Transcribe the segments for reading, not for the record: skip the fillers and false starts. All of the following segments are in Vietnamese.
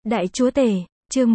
Đại chúa tể, chương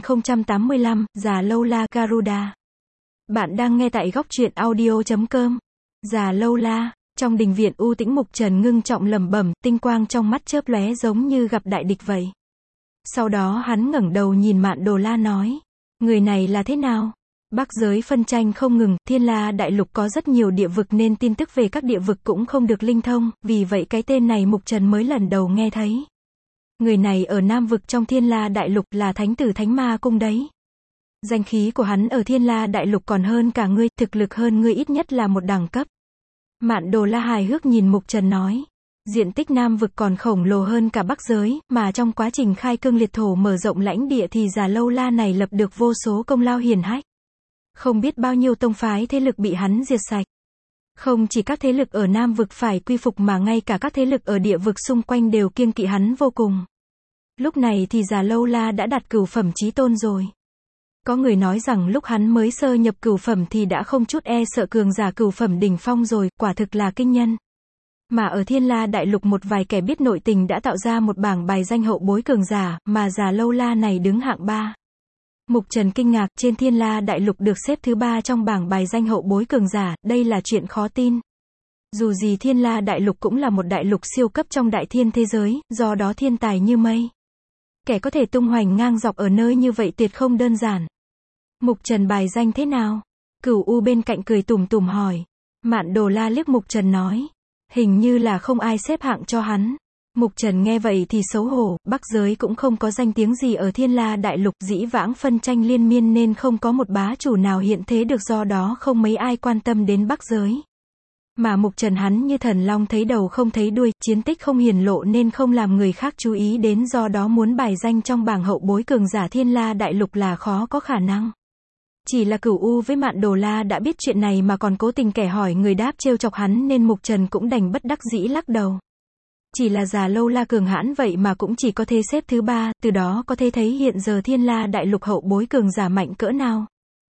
1085, Già Lâu La Garuda. Bạn đang nghe tại góc truyện audio.com. Già Lâu La, trong đình viện u tĩnh Mục Trần ngưng trọng lẩm bẩm, tinh quang trong mắt chớp lóe giống như gặp đại địch vậy. Sau đó hắn ngẩng đầu nhìn Mạn Đồ La nói, người này là thế nào? Bắc giới phân tranh không ngừng, Thiên La Đại Lục có rất nhiều địa vực nên tin tức về các địa vực cũng không được linh thông, vì vậy cái tên này Mục Trần mới lần đầu nghe thấy. Người này ở Nam vực trong Thiên La Đại Lục là thánh tử Thánh Ma Cung đấy. Danh khí của hắn ở Thiên La Đại Lục còn hơn cả ngươi, thực lực hơn ngươi ít nhất là một đẳng cấp. Mạn Đồ La hài hước nhìn Mục Trần nói, diện tích Nam vực còn khổng lồ hơn cả Bắc giới, mà trong quá trình khai cương liệt thổ mở rộng lãnh địa thì Già Lâu La này lập được vô số công lao hiển hách. Không biết bao nhiêu tông phái thế lực bị hắn diệt sạch. Không chỉ các thế lực ở Nam vực phải quy phục mà ngay cả các thế lực ở địa vực xung quanh đều kiêng kỵ hắn vô cùng. Lúc này thì Già Lâu La đã đạt cửu phẩm chí tôn rồi. Có người nói rằng lúc hắn mới sơ nhập cửu phẩm thì đã không chút e sợ cường giả cửu phẩm đỉnh phong rồi, quả thực là kinh nhân. Mà ở Thiên La Đại Lục một vài kẻ biết nội tình đã tạo ra một bảng bài danh hậu bối cường giả, mà Già Lâu La này đứng hạng 3. Mục Trần kinh ngạc, trên Thiên La Đại Lục được xếp thứ 3 trong bảng bài danh hậu bối cường giả, đây là chuyện khó tin. Dù gì Thiên La Đại Lục cũng là một đại lục siêu cấp trong đại thiên thế giới, do đó thiên tài như mây. Kẻ có thể tung hoành ngang dọc ở nơi như vậy tuyệt không đơn giản. Mục Trần bài danh thế nào? Cửu U bên cạnh cười tủm tủm hỏi. Mạn Đồ La liếc Mục Trần nói, hình như là không ai xếp hạng cho hắn. Mục Trần nghe vậy thì xấu hổ, Bắc giới cũng không có danh tiếng gì ở Thiên La Đại Lục, dĩ vãng phân tranh liên miên nên không có một bá chủ nào hiện thế được, do đó không mấy ai quan tâm đến Bắc giới. Mà Mục Trần hắn như thần long thấy đầu không thấy đuôi, chiến tích không hiển lộ nên không làm người khác chú ý đến, do đó muốn bài danh trong bảng hậu bối cường giả Thiên La Đại Lục là khó có khả năng. Chỉ là Cửu U với Mạn Đồ La đã biết chuyện này mà còn cố tình kẻ hỏi người đáp trêu chọc hắn nên Mục Trần cũng đành bất đắc dĩ lắc đầu. Chỉ là Già Lâu La cường hãn vậy mà cũng chỉ có thể xếp thứ 3, từ đó có thể thấy hiện giờ Thiên La Đại Lục hậu bối cường giả mạnh cỡ nào.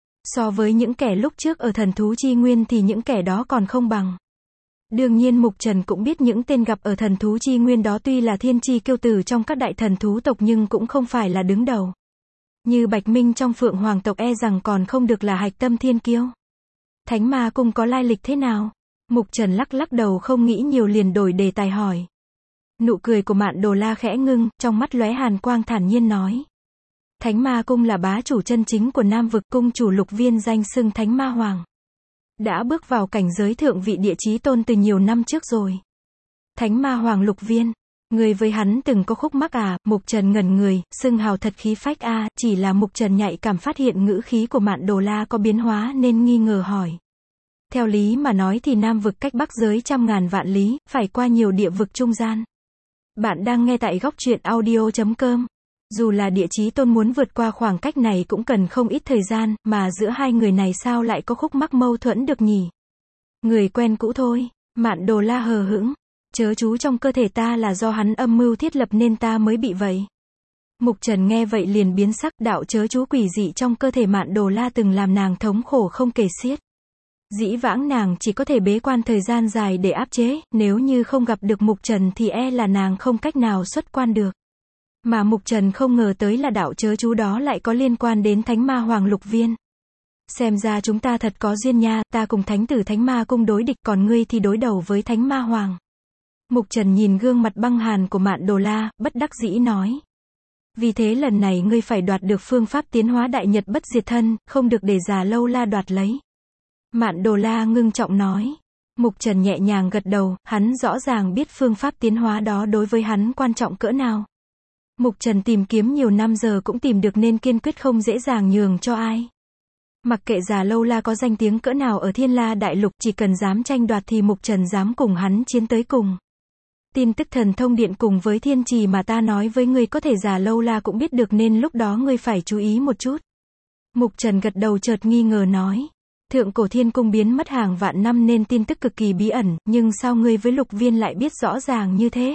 So với những kẻ lúc trước ở Thần Thú Chi Nguyên thì những kẻ đó còn không bằng. Đương nhiên Mục Trần cũng biết những tên gặp ở Thần Thú Chi Nguyên đó tuy là thiên chi kiêu tử trong các đại thần thú tộc nhưng cũng không phải là đứng đầu. Như Bạch Minh trong Phượng Hoàng tộc e rằng còn không được là hạch tâm thiên kiêu. Thánh Ma Cung có lai lịch thế nào? Mục Trần lắc đầu không nghĩ nhiều liền đổi đề tài hỏi. Nụ cười của Mạn Đồ La khẽ ngưng, trong mắt lóe hàn quang thản nhiên nói. Thánh Ma Cung là bá chủ chân chính của Nam vực, cung chủ Lục Viên danh xưng Thánh Ma Hoàng. Đã bước vào cảnh giới thượng vị địa chí tôn từ nhiều năm trước rồi. Thánh Ma Hoàng Lục Viên, người với hắn từng có khúc mắc à? Mục Trần ngẩn người, xưng hào thật khí phách a, chỉ là Mục Trần nhạy cảm phát hiện ngữ khí của Mạn Đồ La có biến hóa nên nghi ngờ hỏi. Theo lý mà nói thì Nam vực cách Bắc giới trăm ngàn vạn lý, phải qua nhiều địa vực trung gian. Bạn đang nghe tại góc truyện audio.com. Dù là địa chí tôn muốn vượt qua khoảng cách này cũng cần không ít thời gian, mà giữa hai người này sao lại có khúc mắc mâu thuẫn được nhỉ? Người quen cũ thôi. Mạn Đồ La hờ hững. Chớ chú trong cơ thể ta là do hắn âm mưu thiết lập nên ta mới bị vậy. Mục Trần nghe vậy liền biến sắc, đạo chớ chú quỷ dị trong cơ thể Mạn Đồ La từng làm nàng thống khổ không kể xiết. Dĩ vãng nàng chỉ có thể bế quan thời gian dài để áp chế, nếu như không gặp được Mục Trần thì e là nàng không cách nào xuất quan được. Mà Mục Trần không ngờ tới là đạo chớ chú đó lại có liên quan đến Thánh Ma Hoàng Lục Viên. Xem ra chúng ta thật có duyên nha, ta cùng Thánh tử Thánh Ma Cung đối địch, còn ngươi thì đối đầu với Thánh Ma Hoàng. Mục Trần nhìn gương mặt băng hàn của Mạn Đồ La, bất đắc dĩ nói. Vì thế lần này ngươi phải đoạt được phương pháp tiến hóa Đại Nhật Bất Diệt Thân, không được để Già Lâu La đoạt lấy. Mạn Đồ La ngưng trọng nói. Mục Trần nhẹ nhàng gật đầu, hắn rõ ràng biết phương pháp tiến hóa đó đối với hắn quan trọng cỡ nào. Mục Trần tìm kiếm nhiều năm giờ cũng tìm được nên kiên quyết không dễ dàng nhường cho ai. Mặc kệ Già Lâu La có danh tiếng cỡ nào ở Thiên La Đại Lục, chỉ cần dám tranh đoạt thì Mục Trần dám cùng hắn chiến tới cùng. Tin tức thần thông điện cùng với thiên trì mà ta nói với ngươi có thể Già Lâu La cũng biết được nên lúc đó ngươi phải chú ý một chút. Mục Trần gật đầu chợt nghi ngờ nói. Thượng cổ thiên cung biến mất hàng vạn năm nên tin tức cực kỳ bí ẩn, nhưng sao ngươi với Lục Viên lại biết rõ ràng như thế?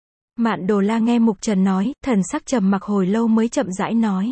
Mạn Đồ La nghe Mục Trần nói, thần sắc trầm mặc hồi lâu mới chậm rãi nói.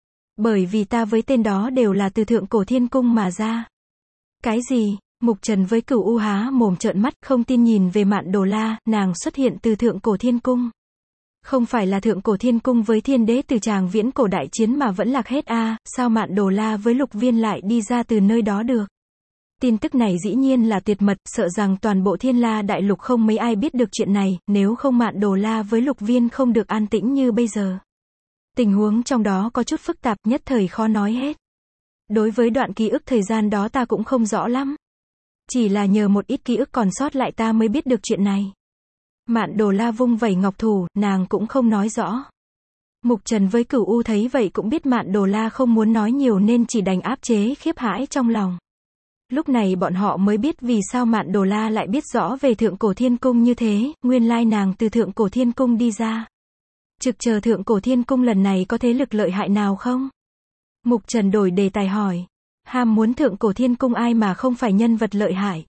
Bởi vì ta với tên đó đều là từ thượng cổ thiên cung mà ra. Cái gì? Mục Trần với Cửu U há mồm trợn mắt, không tin nhìn về Mạn Đồ La, nàng xuất hiện từ thượng cổ thiên cung. Không phải là thượng cổ thiên cung với thiên đế từ tràng viễn cổ đại chiến mà vẫn lạc hết à, sao Mạn Đồ La với Lục Viên lại đi ra từ nơi đó được? Tin tức này dĩ nhiên là tuyệt mật, sợ rằng toàn bộ Thiên La Đại Lục không mấy ai biết được chuyện này, nếu không Mạn Đồ La với Lục Viên không được an tĩnh như bây giờ. Tình huống trong đó có chút phức tạp, nhất thời khó nói hết. Đối với đoạn ký ức thời gian đó ta cũng không rõ lắm. Chỉ là nhờ một ít ký ức còn sót lại ta mới biết được chuyện này. Mạn Đồ La vung vẩy ngọc thủ, nàng cũng không nói rõ. Mục Trần với Cửu U thấy vậy cũng biết Mạn Đồ La không muốn nói nhiều nên chỉ đành áp chế khiếp hãi trong lòng. Lúc này bọn họ mới biết vì sao Mạn Đồ La lại biết rõ về Thượng Cổ Thiên Cung như thế, nguyên lai nàng từ Thượng Cổ Thiên Cung đi ra. Trực chờ Thượng Cổ Thiên Cung lần này có thế lực lợi hại nào không? Mục Trần đổi đề tài hỏi. Ham muốn Thượng Cổ Thiên Cung ai mà không phải nhân vật lợi hại?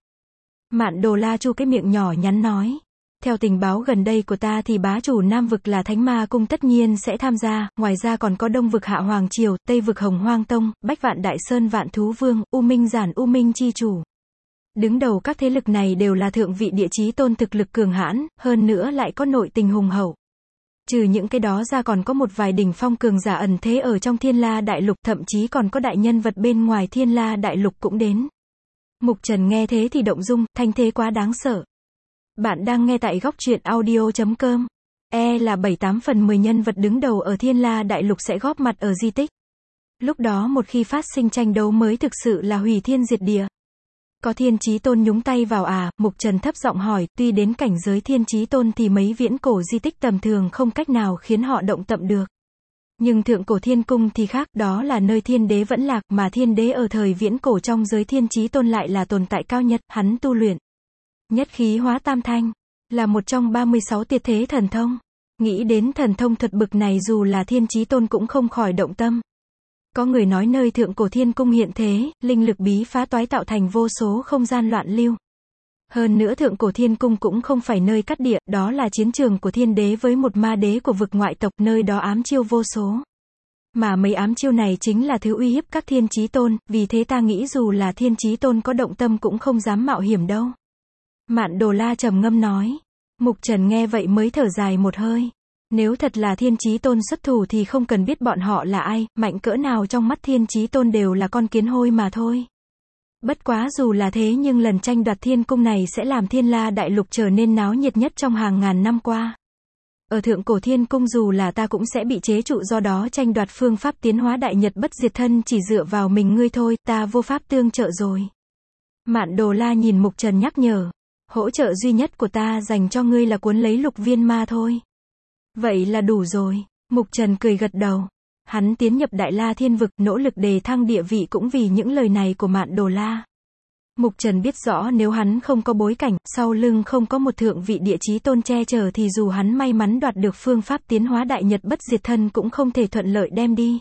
Mạn Đồ La chu cái miệng nhỏ nhắn nói. Theo tình báo gần đây của ta thì bá chủ Nam vực là Thánh Ma Cung tất nhiên sẽ tham gia, ngoài ra còn có Đông vực Hạ Hoàng Triều, Tây vực Hồng Hoang Tông, Bách Vạn Đại Sơn Vạn Thú Vương, U Minh Giản U Minh Chi Chủ. Đứng đầu các thế lực này đều là thượng vị địa chí tôn thực lực cường hãn, hơn nữa lại có nội tình hùng hậu. Trừ những cái đó ra còn có một vài đỉnh phong cường giả ẩn thế ở trong Thiên La Đại Lục, thậm chí còn có đại nhân vật bên ngoài Thiên La Đại Lục cũng đến. Mục Trần nghe thế thì động dung, thanh thế quá đáng sợ. Bạn đang nghe tại góc truyện audio.com. Là 7-8 phần 10 nhân vật đứng đầu ở Thiên La Đại Lục sẽ góp mặt ở di tích. Lúc đó một khi phát sinh tranh đấu mới thực sự là hủy thiên diệt địa. Có Thiên Chí Tôn nhúng tay vào à? Mục Trần thấp giọng hỏi, tuy đến cảnh giới Thiên Chí Tôn thì mấy viễn cổ di tích tầm thường không cách nào khiến họ động tâm được. Nhưng Thượng Cổ Thiên Cung thì khác, đó là nơi thiên đế vẫn lạc, mà thiên đế ở thời viễn cổ trong giới Thiên Chí Tôn lại là tồn tại cao nhất, hắn tu luyện nhất khí hóa tam thanh, là một trong 36 tuyệt thế thần thông. Nghĩ đến thần thông thuật bực này dù là Thiên Chí Tôn cũng không khỏi động tâm. Có người nói nơi Thượng Cổ Thiên Cung hiện thế, linh lực bí phá toái tạo thành vô số không gian loạn lưu. Hơn nữa Thượng Cổ Thiên Cung cũng không phải nơi cắt địa, đó là chiến trường của thiên đế với một ma đế của vực ngoại tộc, nơi đó ám chiêu vô số. Mà mấy ám chiêu này chính là thứ uy hiếp các Thiên Chí Tôn, vì thế ta nghĩ dù là Thiên Chí Tôn có động tâm cũng không dám mạo hiểm đâu. Mạn Đồ La trầm ngâm nói. Mục Trần nghe vậy mới thở dài một hơi. Nếu thật là Thiên Chí Tôn xuất thủ thì không cần biết bọn họ là ai, mạnh cỡ nào trong mắt Thiên Chí Tôn đều là con kiến hôi mà thôi. Bất quá dù là thế nhưng lần tranh đoạt thiên cung này sẽ làm Thiên La Đại Lục trở nên náo nhiệt nhất trong hàng ngàn năm qua. Ở Thượng Cổ Thiên Cung dù là ta cũng sẽ bị chế trụ, do đó tranh đoạt phương pháp tiến hóa đại nhật bất diệt thân chỉ dựa vào mình ngươi thôi, ta vô pháp tương trợ rồi. Mạn Đồ La nhìn Mục Trần nhắc nhở. Hỗ trợ duy nhất của ta dành cho ngươi là cuốn lấy Lục Viên ma thôi. Vậy là đủ rồi. Mục Trần cười gật đầu. Hắn tiến nhập Đại La Thiên Vực, nỗ lực đề thăng địa vị cũng vì những lời này của Mạn Đồ La. Mục Trần biết rõ nếu hắn không có bối cảnh, sau lưng không có một thượng vị địa chí tôn che chở thì dù hắn may mắn đoạt được phương pháp tiến hóa đại nhật bất diệt thân cũng không thể thuận lợi đem đi.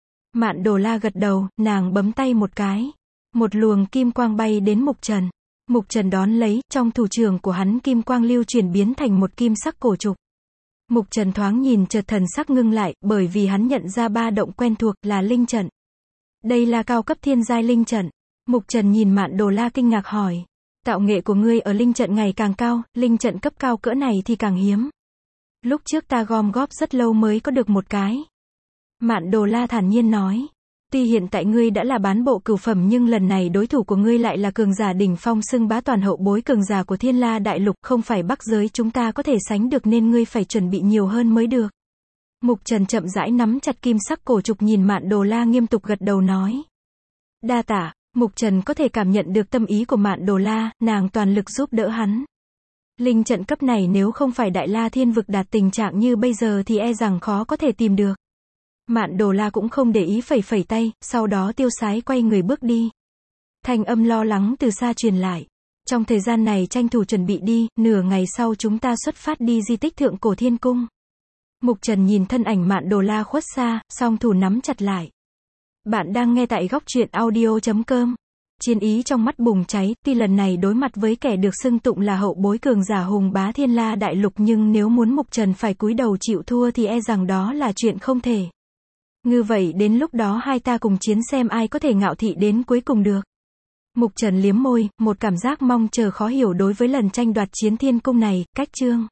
Mạn Đồ La gật đầu, nàng bấm tay một cái. Một luồng kim quang bay đến Mục Trần. Mục Trần đón lấy, trong thủ trưởng của hắn kim quang lưu chuyển biến thành một kim sắc cổ trục. Mục Trần thoáng nhìn chợt thần sắc ngưng lại, bởi vì hắn nhận ra ba động quen thuộc là linh trận. Đây là cao cấp thiên giai linh trận. Mục Trần nhìn Mạn Đồ La kinh ngạc hỏi. Tạo nghệ của ngươi ở linh trận ngày càng cao, linh trận cấp cao cỡ này thì càng hiếm. Lúc trước ta gom góp rất lâu mới có được một cái. Mạn Đồ La thản nhiên nói. Tuy hiện tại ngươi đã là bán bộ cửu phẩm nhưng lần này đối thủ của ngươi lại là cường giả đỉnh phong xưng bá toàn hậu bối cường giả của Thiên La Đại Lục, không phải Bắc giới chúng ta có thể sánh được nên ngươi phải chuẩn bị nhiều hơn mới được. Mục Trần chậm rãi nắm chặt kim sắc cổ trục nhìn Mạn Đồ La nghiêm túc gật đầu nói. Đa tạ. Mục Trần có thể cảm nhận được tâm ý của Mạn Đồ La, nàng toàn lực giúp đỡ hắn. Linh trận cấp này nếu không phải Đại La Thiên Vực đạt tình trạng như bây giờ thì e rằng khó có thể tìm được. Mạn Đồ La cũng không để ý, phẩy phẩy tay, sau đó tiêu sái quay người bước đi. Thanh âm lo lắng từ xa truyền lại. Trong thời gian này tranh thủ chuẩn bị đi, nửa ngày sau chúng ta xuất phát đi di tích Thượng Cổ Thiên Cung. Mục Trần nhìn thân ảnh Mạn Đồ La khuất xa, song thủ nắm chặt lại. Bạn đang nghe tại góc truyện audio.com. Chiến ý trong mắt bùng cháy, tuy lần này đối mặt với kẻ được xưng tụng là hậu bối cường giả hùng bá Thiên La Đại Lục nhưng nếu muốn Mục Trần phải cúi đầu chịu thua thì e rằng đó là chuyện không thể. Như vậy đến lúc đó hai ta cùng chiến xem ai có thể ngạo thị đến cuối cùng được. Mục Trần liếm môi, một cảm giác mong chờ khó hiểu đối với lần tranh đoạt chiến thiên cung này, cách chương.